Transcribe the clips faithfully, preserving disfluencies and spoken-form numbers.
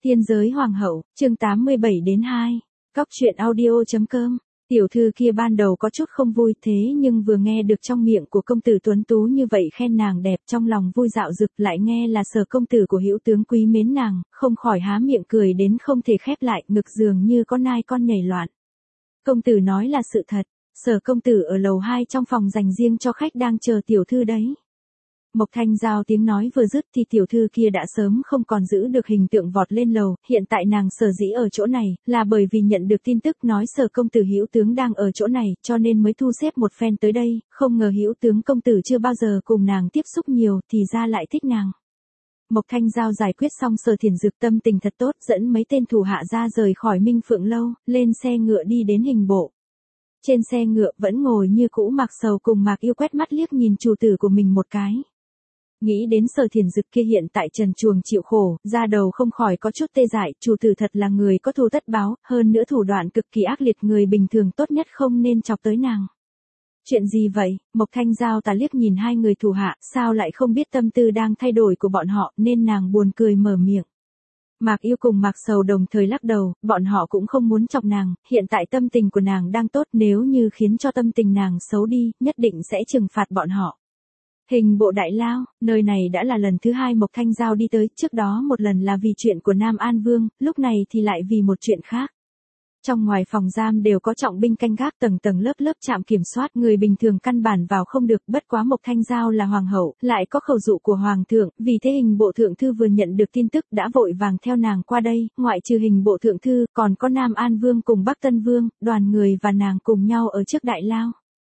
Tiên giới hoàng hậu, chương tám mươi bảy đến hai. Cóc truyện audio.com. Tiểu thư kia ban đầu có chút không vui, thế nhưng vừa nghe được trong miệng của công tử tuấn tú như vậy khen nàng đẹp, trong lòng vui dạo dực, lại nghe là Sở công tử của hữu tướng quý mến nàng, không khỏi há miệng cười đến không thể khép lại, ngực dường như có nai con nhảy loạn. Công tử nói là sự thật, Sở công tử ở lầu hai trong phòng dành riêng cho khách đang chờ tiểu thư đấy. Mộc Thanh Giao tiếng nói vừa dứt thì tiểu thư kia đã sớm không còn giữ được hình tượng vọt lên lầu, hiện tại nàng sở dĩ ở chỗ này, là bởi vì nhận được tin tức nói Sở công tử hữu tướng đang ở chỗ này, cho nên mới thu xếp một phen tới đây, không ngờ hữu tướng công tử chưa bao giờ cùng nàng tiếp xúc nhiều, thì ra lại thích nàng. Mộc Thanh Giao giải quyết xong Sở Thiền Dực tâm tình thật tốt, dẫn mấy tên thủ hạ ra rời khỏi Minh Phượng lâu, lên xe ngựa đi đến hình bộ. Trên xe ngựa vẫn ngồi như cũ Mạc Sầu cùng Mạc Yêu quét mắt liếc nhìn chủ tử của mình một cái. Nghĩ đến Sở Thiền Dực kia hiện tại trần truồng chịu khổ, da đầu không khỏi có chút tê dại, chủ tử thật là người có thù tất báo, hơn nữa thủ đoạn cực kỳ ác liệt, người bình thường tốt nhất không nên chọc tới nàng. Chuyện gì vậy? Mộc Thanh Giao ta liếc nhìn hai người thủ hạ, sao lại không biết tâm tư đang thay đổi của bọn họ, nên nàng buồn cười mở miệng. Mạc Yêu cùng Mạc Sầu đồng thời lắc đầu, bọn họ cũng không muốn chọc nàng, hiện tại tâm tình của nàng đang tốt, nếu như khiến cho tâm tình nàng xấu đi, nhất định sẽ trừng phạt bọn họ. Hình bộ đại lao, nơi này đã là lần thứ hai Mộc Thanh Giao đi tới, trước đó một lần là vì chuyện của Nam An Vương, lúc này thì lại vì một chuyện khác. Trong ngoài phòng giam đều có trọng binh canh gác, tầng tầng lớp lớp trạm kiểm soát, người bình thường căn bản vào không được, bất quá Mộc Thanh Giao là hoàng hậu, lại có khẩu dụ của hoàng thượng, vì thế hình bộ thượng thư vừa nhận được tin tức đã vội vàng theo nàng qua đây, ngoại trừ hình bộ thượng thư, còn có Nam An Vương cùng Bắc Tân Vương, đoàn người và nàng cùng nhau ở trước đại lao.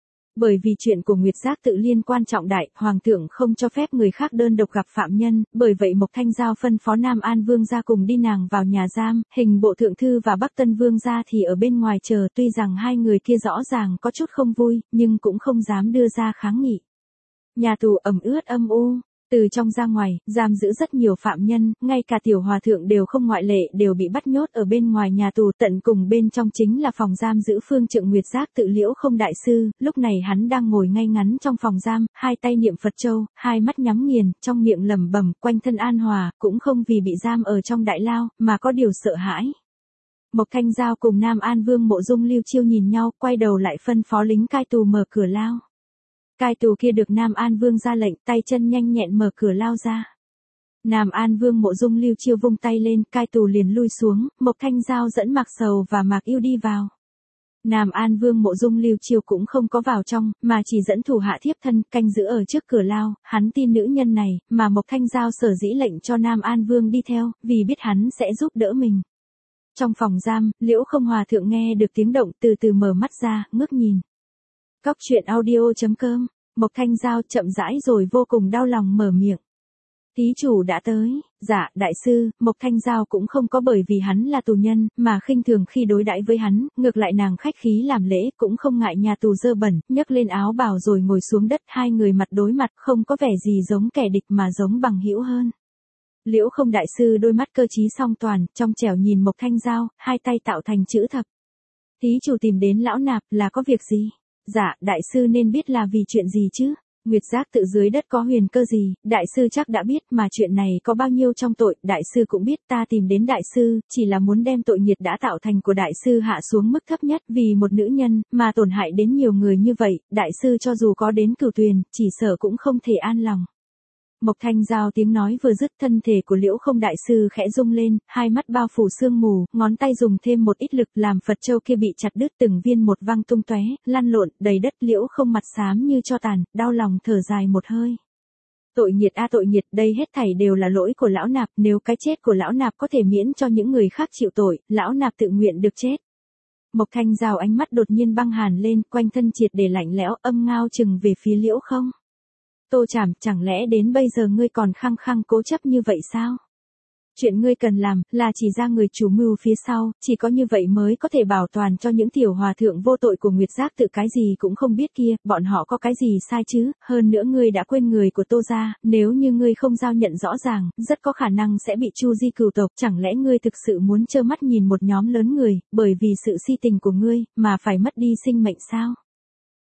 Bởi vì chuyện của Nguyệt Giác tự liên quan trọng đại, hoàng thượng không cho phép người khác đơn độc gặp phạm nhân, bởi vậy Mộc Thanh Giao phân phó Nam An Vương ra cùng đi nàng vào nhà giam, hình bộ thượng thư và Bắc Tân Vương ra thì ở bên ngoài chờ, tuy rằng hai người kia rõ ràng có chút không vui, nhưng cũng không dám đưa ra kháng nghị. Nhà tù ẩm ướt âm u. Từ trong ra ngoài, giam giữ rất nhiều phạm nhân, ngay cả tiểu hòa thượng đều không ngoại lệ, đều bị bắt nhốt ở bên ngoài nhà tù, tận cùng bên trong chính là phòng giam giữ phương trượng Nguyệt Giác tự Liễu Không đại sư, lúc này hắn đang ngồi ngay ngắn trong phòng giam, hai tay niệm Phật châu, hai mắt nhắm nghiền, trong miệng lẩm bẩm, quanh thân an hòa, cũng không vì bị giam ở trong đại lao, mà có điều sợ hãi. Mộc Thanh Giao cùng Nam An Vương Mộ Dung Lưu Chiêu nhìn nhau, quay đầu lại phân phó lính cai tù mở cửa lao. Cai tù kia được Nam An Vương ra lệnh, tay chân nhanh nhẹn mở cửa lao ra. Nam An Vương Mộ Dung Lưu Chiêu vung tay lên, cai tù liền lui xuống, Mộc Thanh Giao dẫn Mạc Sầu và Mạc Yêu đi vào. Nam An Vương Mộ Dung Lưu Chiêu cũng không có vào trong, mà chỉ dẫn thủ hạ thiếp thân, canh giữ ở trước cửa lao, hắn tin nữ nhân này, mà Mộc Thanh Giao sở dĩ lệnh cho Nam An Vương đi theo, vì biết hắn sẽ giúp đỡ mình. Trong phòng giam, Liễu Không hòa thượng nghe được tiếng động, từ từ mở mắt ra, ngước nhìn. Cóc truyện audio.com. Mộc Thanh Giao chậm rãi rồi vô cùng đau lòng mở miệng. Thí chủ đã tới. Dạ, đại sư. Mộc Thanh Giao cũng không có bởi vì hắn là tù nhân, mà khinh thường khi đối đãi với hắn, ngược lại nàng khách khí làm lễ, cũng không ngại nhà tù dơ bẩn, nhấc lên áo bào rồi ngồi xuống đất, hai người mặt đối mặt, không có vẻ gì giống kẻ địch mà giống bằng hữu hơn. Liễu Không đại sư đôi mắt cơ trí song toàn, trong trẻo nhìn Mộc Thanh Giao, hai tay tạo thành chữ thập. Thí chủ tìm đến lão nạp là có việc gì? Dạ, đại sư nên biết là vì chuyện gì chứ? Nguyệt Giác tự dưới đất có huyền cơ gì, đại sư chắc đã biết, mà chuyện này có bao nhiêu trong tội, đại sư cũng biết, ta tìm đến đại sư, chỉ là muốn đem tội nghiệt đã tạo thành của đại sư hạ xuống mức thấp nhất, vì một nữ nhân, mà tổn hại đến nhiều người như vậy, đại sư cho dù có đến cửu tuyền, chỉ sợ cũng không thể an lòng. Mộc Thanh Giao tiếng nói vừa dứt, thân thể của Liễu Không đại sư khẽ rung lên, hai mắt bao phủ sương mù, ngón tay dùng thêm một ít lực làm Phật châu kia bị chặt đứt từng viên một văng tung tóe, lăn lộn, đầy đất. Liễu Không mặt xám như tro tàn, đau lòng thở dài một hơi. Tội nghiệt a tội nghiệt, đây hết thảy đều là lỗi của lão nạp, nếu cái chết của lão nạp có thể miễn cho những người khác chịu tội, lão nạp tự nguyện được chết. Mộc Thanh Giao ánh mắt đột nhiên băng hàn lên, quanh thân triệt để lạnh lẽo, âm ngao chừng về phía Liễu Không. Tô Trảm, chẳng lẽ đến bây giờ ngươi còn khăng khăng cố chấp như vậy sao? Chuyện ngươi cần làm, là chỉ ra người chủ mưu phía sau, chỉ có như vậy mới có thể bảo toàn cho những tiểu hòa thượng vô tội của Nguyệt Giác tự cái gì cũng không biết kia, bọn họ có cái gì sai chứ, hơn nữa ngươi đã quên người của Tô gia, nếu như ngươi không giao nhận rõ ràng, rất có khả năng sẽ bị chu di cửu tộc, chẳng lẽ ngươi thực sự muốn trơ mắt nhìn một nhóm lớn người, bởi vì sự si tình của ngươi, mà phải mất đi sinh mệnh sao?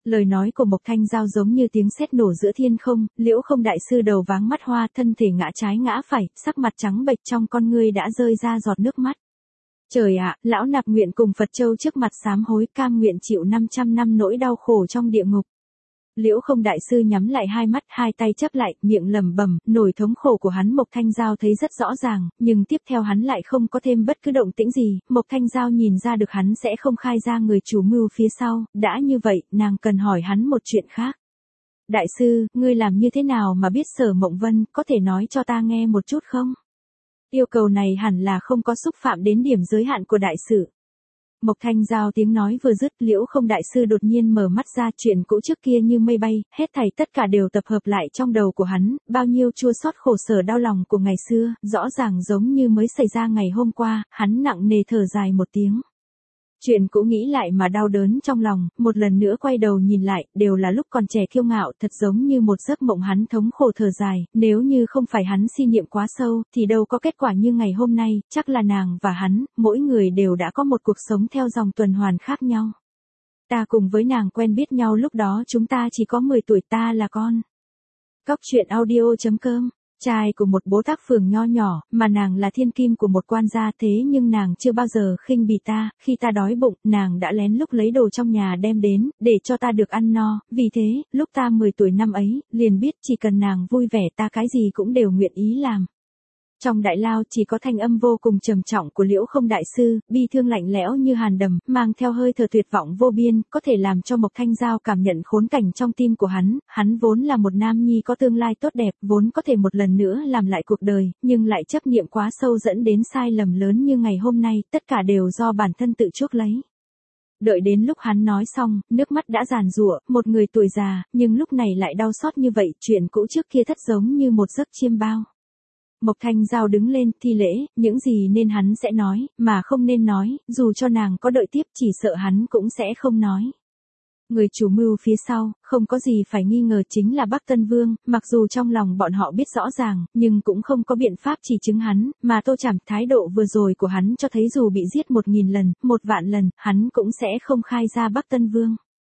Lời nói của Mộc Thanh Giao giống như tiếng sét nổ giữa thiên không, Liễu Không đại sư đầu váng mắt hoa, thân thể ngã trái ngã phải, sắc mặt trắng bệch, trong con ngươi đã rơi ra giọt nước mắt. Trời ạ, lão nạp nguyện cùng Phật Châu trước mặt sám hối, cam nguyện chịu năm trăm năm nỗi đau khổ trong địa ngục. Liễu Không đại sư nhắm lại hai mắt, hai tay chấp lại, miệng lẩm bẩm, nỗi thống khổ của hắn Mộc Thanh Giao thấy rất rõ ràng, nhưng tiếp theo hắn lại không có thêm bất cứ động tĩnh gì, Mộc Thanh Giao nhìn ra được hắn sẽ không khai ra người chủ mưu phía sau, đã như vậy, nàng cần hỏi hắn một chuyện khác. Đại sư, ngươi làm như thế nào mà biết Sở Mộng Vân, có thể nói cho ta nghe một chút không? Yêu cầu này hẳn là không có xúc phạm đến điểm giới hạn của đại sự. Mộc Thanh Giao tiếng nói vừa dứt, Liễu Không đại sư đột nhiên mở mắt ra, chuyện cũ trước kia như mây bay, hết thảy tất cả đều tập hợp lại trong đầu của hắn, bao nhiêu chua xót khổ sở đau lòng của ngày xưa, rõ ràng giống như mới xảy ra ngày hôm qua, hắn nặng nề thở dài một tiếng. Chuyện cũ nghĩ lại mà đau đớn trong lòng, một lần nữa quay đầu nhìn lại, đều là lúc còn trẻ kiêu ngạo, thật giống như một giấc mộng, hắn thống khổ thở dài, nếu như không phải hắn si niệm quá sâu, thì đâu có kết quả như ngày hôm nay, chắc là nàng và hắn, mỗi người đều đã có một cuộc sống theo dòng tuần hoàn khác nhau. Ta cùng với nàng quen biết nhau lúc đó chúng ta chỉ có mười tuổi, ta là con. Cóc truyện audio chấm com Trai của một bố tác phường nho nhỏ, mà nàng là thiên kim của một quan gia, thế nhưng nàng chưa bao giờ khinh bỉ ta, khi ta đói bụng, nàng đã lén lút lấy đồ trong nhà đem đến, để cho ta được ăn no, vì thế, lúc ta mười tuổi năm ấy, liền biết chỉ cần nàng vui vẻ ta cái gì cũng đều nguyện ý làm. Trong đại lao chỉ có thanh âm vô cùng trầm trọng của Liễu Không đại sư, bi thương lạnh lẽo như hàn đầm, mang theo hơi thở tuyệt vọng vô biên, có thể làm cho Mộc Thanh Giao cảm nhận khốn cảnh trong tim của hắn, hắn vốn là một nam nhi có tương lai tốt đẹp, vốn có thể một lần nữa làm lại cuộc đời, nhưng lại chấp niệm quá sâu dẫn đến sai lầm lớn như ngày hôm nay, tất cả đều do bản thân tự chuốc lấy. Đợi đến lúc hắn nói xong, nước mắt đã giàn giụa, một người tuổi già, nhưng lúc này lại đau xót như vậy, chuyện cũ trước kia thất giống như một giấc chiêm bao. Mộc Thanh Giao đứng lên, thi lễ, những gì nên hắn sẽ nói, mà không nên nói, dù cho nàng có đợi tiếp chỉ sợ hắn cũng sẽ không nói. Người chủ mưu phía sau, không có gì phải nghi ngờ chính là Bắc Tân Vương, mặc dù trong lòng bọn họ biết rõ ràng, nhưng cũng không có biện pháp chỉ chứng hắn, mà Tô Trảm thái độ vừa rồi của hắn cho thấy dù bị giết một nghìn lần, một vạn lần, hắn cũng sẽ không khai ra Bắc Tân Vương.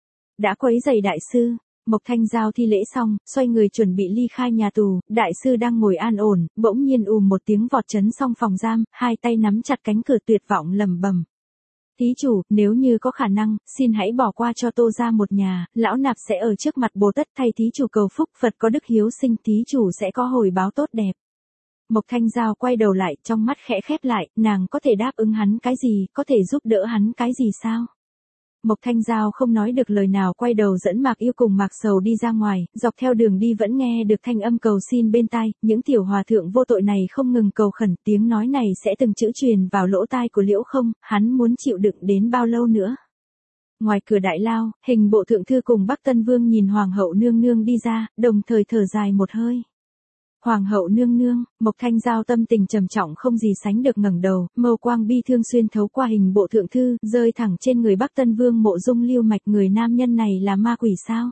Đã quấy rầy đại sư. Mộc Thanh Giao thi lễ xong, xoay người chuẩn bị ly khai nhà tù, đại sư đang ngồi an ổn, bỗng nhiên ùm một tiếng vọt chấn xong phòng giam, hai tay nắm chặt cánh cửa tuyệt vọng lẩm bẩm. Thí chủ, nếu như có khả năng, xin hãy bỏ qua cho Tô gia một nhà, lão nạp sẽ ở trước mặt Bồ Tát thay thí chủ cầu phúc, Phật có đức hiếu sinh, thí chủ sẽ có hồi báo tốt đẹp. Mộc Thanh Giao quay đầu lại, trong mắt khẽ khép lại, nàng có thể đáp ứng hắn cái gì, có thể giúp đỡ hắn cái gì sao? Mộc Thanh Giao không nói được lời nào, quay đầu dẫn Mạc Yêu cùng Mạc Sầu đi ra ngoài, dọc theo đường đi vẫn nghe được thanh âm cầu xin bên tai, những tiểu hòa thượng vô tội này không ngừng cầu khẩn, tiếng nói này sẽ từng chữ truyền vào lỗ tai của Liễu Không, hắn muốn chịu đựng đến bao lâu nữa. Ngoài cửa đại lao, Hình Bộ thượng thư cùng Bắc Tân Vương nhìn Hoàng hậu nương nương đi ra, đồng thời thở dài một hơi. Hoàng hậu nương nương, Mộc Thanh Giao tâm tình trầm trọng không gì sánh được ngẩng đầu, mâu quang bi thương xuyên thấu qua Hình Bộ thượng thư, rơi thẳng trên người Bắc Tân Vương Mộ Dung Lưu Mạch, người nam nhân này là ma quỷ sao?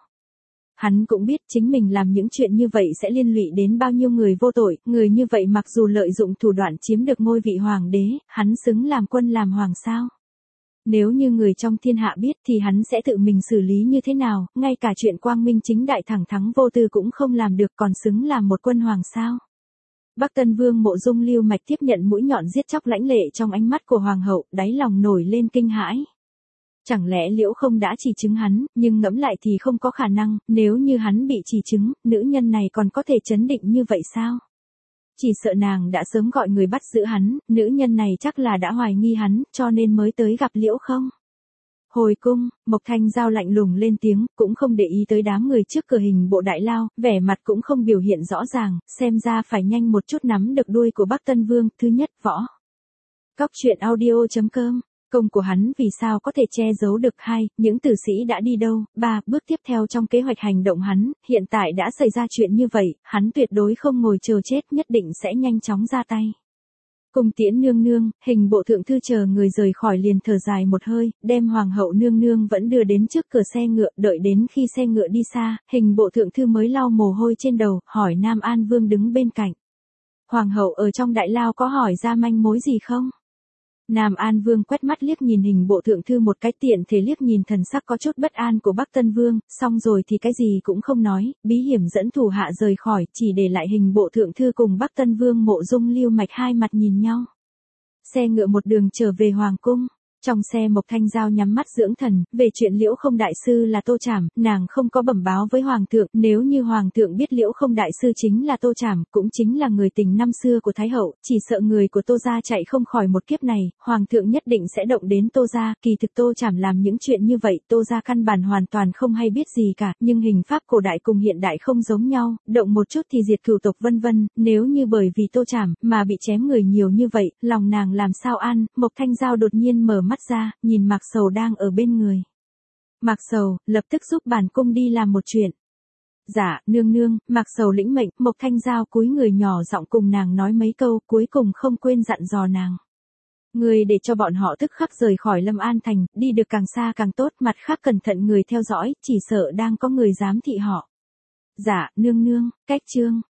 Hắn cũng biết chính mình làm những chuyện như vậy sẽ liên lụy đến bao nhiêu người vô tội, người như vậy mặc dù lợi dụng thủ đoạn chiếm được ngôi vị hoàng đế, hắn xứng làm quân làm hoàng sao? Nếu như người trong thiên hạ biết thì hắn sẽ tự mình xử lý như thế nào, ngay cả chuyện quang minh chính đại thẳng thắng vô tư cũng không làm được, còn xứng làm một quân hoàng sao. Bắc Tân Vương Mộ Dung Lưu Mạch tiếp nhận mũi nhọn giết chóc lãnh lệ trong ánh mắt của hoàng hậu, đáy lòng nổi lên kinh hãi. Chẳng lẽ Liễu Không đã chỉ chứng hắn, nhưng ngẫm lại thì không có khả năng, nếu như hắn bị chỉ chứng, nữ nhân này còn có thể chấn định như vậy sao? Chỉ sợ nàng đã sớm gọi người bắt giữ hắn, nữ nhân này chắc là đã hoài nghi hắn, cho nên mới tới gặp Liễu Không. Hồi cung, Mộc Thanh Giao lạnh lùng lên tiếng, cũng không để ý tới đám người trước cửa Hình Bộ đại lao, vẻ mặt cũng không biểu hiện rõ ràng, xem ra phải nhanh một chút nắm được đuôi của Bắc Tân Vương. Thứ nhất, võ. Cóc truyện audio chấm com Công của hắn vì sao có thể che giấu được? Hai, những tử sĩ đã đi đâu? Ba, bước tiếp theo trong kế hoạch hành động hắn, hiện tại đã xảy ra chuyện như vậy, hắn tuyệt đối không ngồi chờ chết, nhất định sẽ nhanh chóng ra tay. Cung tiễn nương nương, Hình Bộ thượng thư chờ người rời khỏi liền thở dài một hơi, đem Hoàng hậu nương nương vẫn đưa đến trước cửa xe ngựa, đợi đến khi xe ngựa đi xa, Hình Bộ thượng thư mới lau mồ hôi trên đầu, hỏi Nam An Vương đứng bên cạnh. Hoàng hậu ở trong đại lao có hỏi ra manh mối gì không? Nam An Vương quét mắt liếc nhìn hình bộ thượng thư một cái, tiện thể liếc nhìn thần sắc có chút bất an của Bắc Tân Vương, xong rồi thì cái gì cũng không nói, bí hiểm dẫn thủ hạ rời khỏi, chỉ để lại hình bộ thượng thư cùng Bắc Tân Vương Mộ Dung Lưu Mạch hai mặt nhìn nhau. Xe ngựa một đường trở về hoàng cung. Trong xe Mộc Thanh Giao nhắm mắt dưỡng thần, về chuyện Liễu Không đại sư là Tô Trảm, nàng không có bẩm báo với hoàng thượng, nếu như hoàng thượng biết Liễu Không đại sư chính là Tô Trảm, cũng chính là người tình năm xưa của Thái hậu, chỉ sợ người của Tô gia chạy không khỏi một kiếp này, hoàng thượng nhất định sẽ động đến Tô gia, kỳ thực Tô Trảm làm những chuyện như vậy, Tô gia căn bản hoàn toàn không hay biết gì cả, nhưng hình pháp cổ đại cùng hiện đại không giống nhau, động một chút thì diệt cửu tộc vân vân, nếu như bởi vì Tô Trảm mà bị chém người nhiều như vậy, lòng nàng làm sao an. Mộc Thanh Giao đột nhiên mở mắt ra, nhìn Mạc Sầu đang ở bên người. Mạc Sầu, lập tức giúp bản cung đi làm một chuyện. Dạ, nương nương. Mạc Sầu lĩnh mệnh, Mộc Thanh Giao cúi người nhỏ giọng cùng nàng nói mấy câu, cuối cùng không quên dặn dò nàng. Người để cho bọn họ tức khắc rời khỏi Lâm An Thành, đi được càng xa càng tốt, mặt khác cẩn thận người theo dõi, chỉ sợ đang có người giám thị họ. Dạ, nương nương. Cách chương